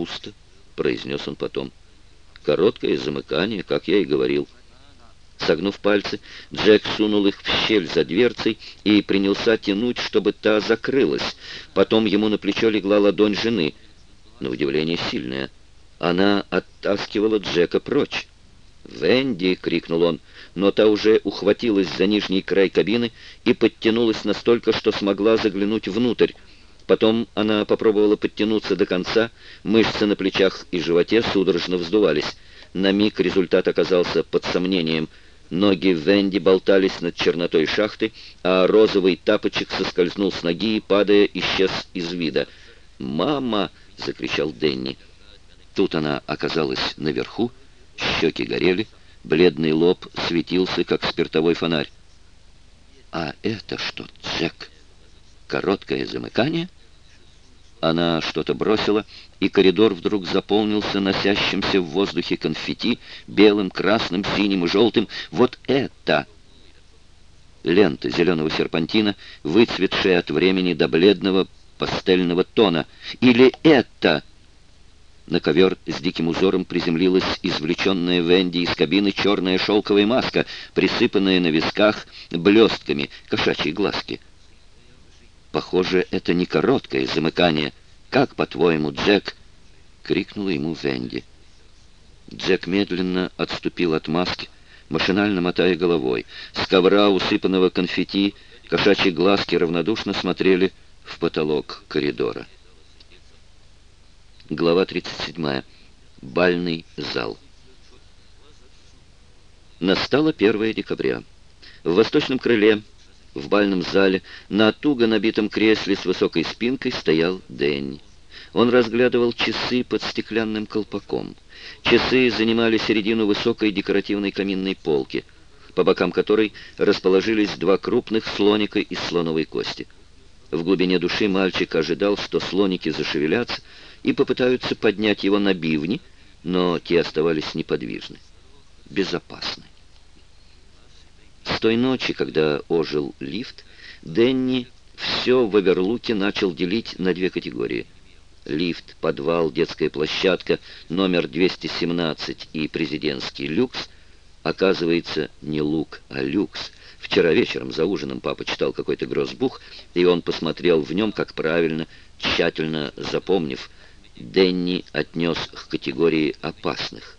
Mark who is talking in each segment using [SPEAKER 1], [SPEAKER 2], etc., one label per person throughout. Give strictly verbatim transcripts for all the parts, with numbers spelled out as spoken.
[SPEAKER 1] пусто», — произнес он потом. «Короткое замыкание, как я и говорил». Согнув пальцы, Джек сунул их в щель за дверцей и принялся тянуть, чтобы та закрылась. Потом ему на плечо легла ладонь жены, на удивление сильная. Она оттаскивала Джека прочь. «Венди!» — крикнул он, но та уже ухватилась за нижний край кабины и подтянулась настолько, что смогла заглянуть внутрь. Потом она попробовала подтянуться до конца, мышцы на плечах и животе судорожно вздувались. На миг результат оказался под сомнением. Ноги Венди болтались над чернотой шахты, а розовый тапочек соскользнул с ноги и, падая, исчез из вида. «Мама!» — закричал Денни. Тут она оказалась наверху, щеки горели, бледный лоб светился, как спиртовой фонарь. «А это что, Джек? Короткое замыкание?» Она что-то бросила, и коридор вдруг заполнился носящимся в воздухе конфетти, белым, красным, синим и желтым. «Вот это!» Лента зеленого серпантина, выцветшая от времени до бледного пастельного тона. «Или это?» На ковер с диким узором приземлилась извлеченная Венди из кабины черная шелковая маска, присыпанная на висках блестками, кошачьи глазки. «Похоже, это не короткое замыкание. Как, по-твоему, Джек?» — крикнула ему Венди. Джек медленно отступил от маски, машинально мотая головой. С ковра, усыпанного конфетти, кошачьи глазки равнодушно смотрели в потолок коридора. Глава тридцать седьмая. Бальный зал. Настало первое декабря. В восточном крыле, в бальном зале, на туго набитом кресле с высокой спинкой стоял Дэнни. Он разглядывал часы под стеклянным колпаком. Часы занимали середину высокой декоративной каминной полки, по бокам которой расположились два крупных слоника из слоновой кости. В глубине души мальчик ожидал, что слоники зашевелятся и попытаются поднять его на бивни, но те оставались неподвижны, безопасны. С той ночи, когда ожил лифт, Дэнни все в Оверлуке начал делить на две категории. Лифт, подвал, детская площадка, номер двести семнадцать и президентский люкс. Оказывается, не лук, а люкс. Вчера вечером за ужином папа читал какой-то гроссбух, и он посмотрел в нем, как правильно, тщательно запомнив, Дэнни отнес к категории опасных.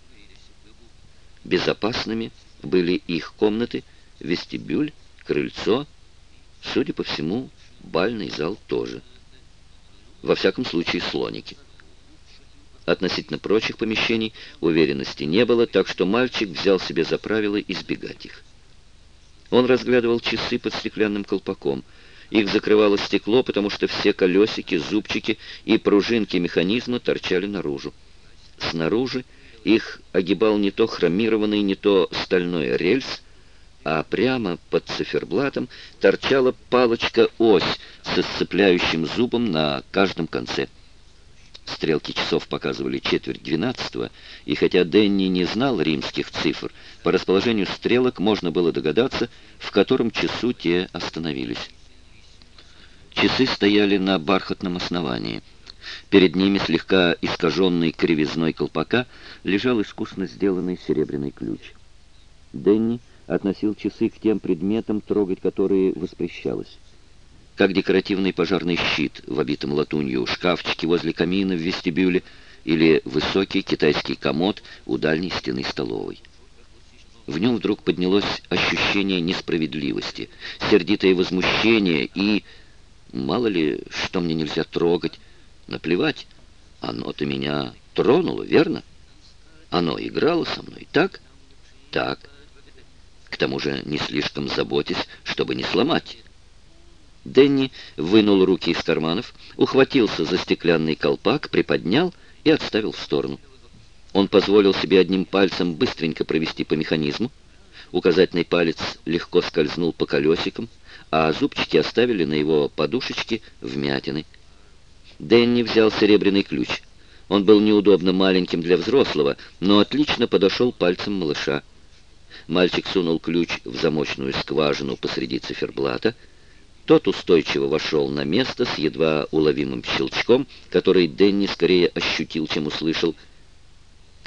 [SPEAKER 1] Безопасными были их комнаты, вестибюль, крыльцо, судя по всему, бальный зал тоже. Во всяком случае, слоники. Относительно прочих помещений уверенности не было, так что мальчик взял себе за правило избегать их. Он разглядывал часы под стеклянным колпаком. Их закрывало стекло, потому что все колесики, зубчики и пружинки механизма торчали наружу. Снаружи их огибал не то хромированный, не то стальной рельс, а прямо под циферблатом торчала палочка-ось со сцепляющим зубом на каждом конце. Стрелки часов показывали четверть двенадцатого, и хотя Дэнни не знал римских цифр, по расположению стрелок можно было догадаться, в котором часу те остановились. Часы стояли на бархатном основании. Перед ними, слегка искаженный кривизной колпака, лежал искусно сделанный серебряный ключ. Дэнни относил часы к тем предметам, трогать которые воспрещалось. Как декоративный пожарный щит в обитом латунью шкафчике возле камина в вестибюле или высокий китайский комод у дальней стены столовой. В нем вдруг поднялось ощущение несправедливости, сердитое возмущение и... Мало ли, что мне нельзя трогать. Наплевать. Оно-то меня тронуло, верно? Оно играло со мной, так? Так. К тому же не слишком заботясь, чтобы не сломать. Дэнни вынул руки из карманов, ухватился за стеклянный колпак, приподнял и отставил в сторону. Он позволил себе одним пальцем быстренько провести по механизму. Указательный палец легко скользнул по колесикам, а зубчики оставили на его подушечке вмятины. Дэнни взял серебряный ключ. Он был неудобно маленьким для взрослого, но отлично подошел пальцем малыша. Мальчик сунул ключ в замочную скважину посреди циферблата. Тот устойчиво вошел на место с едва уловимым щелчком, который Дэнни скорее ощутил, чем услышал,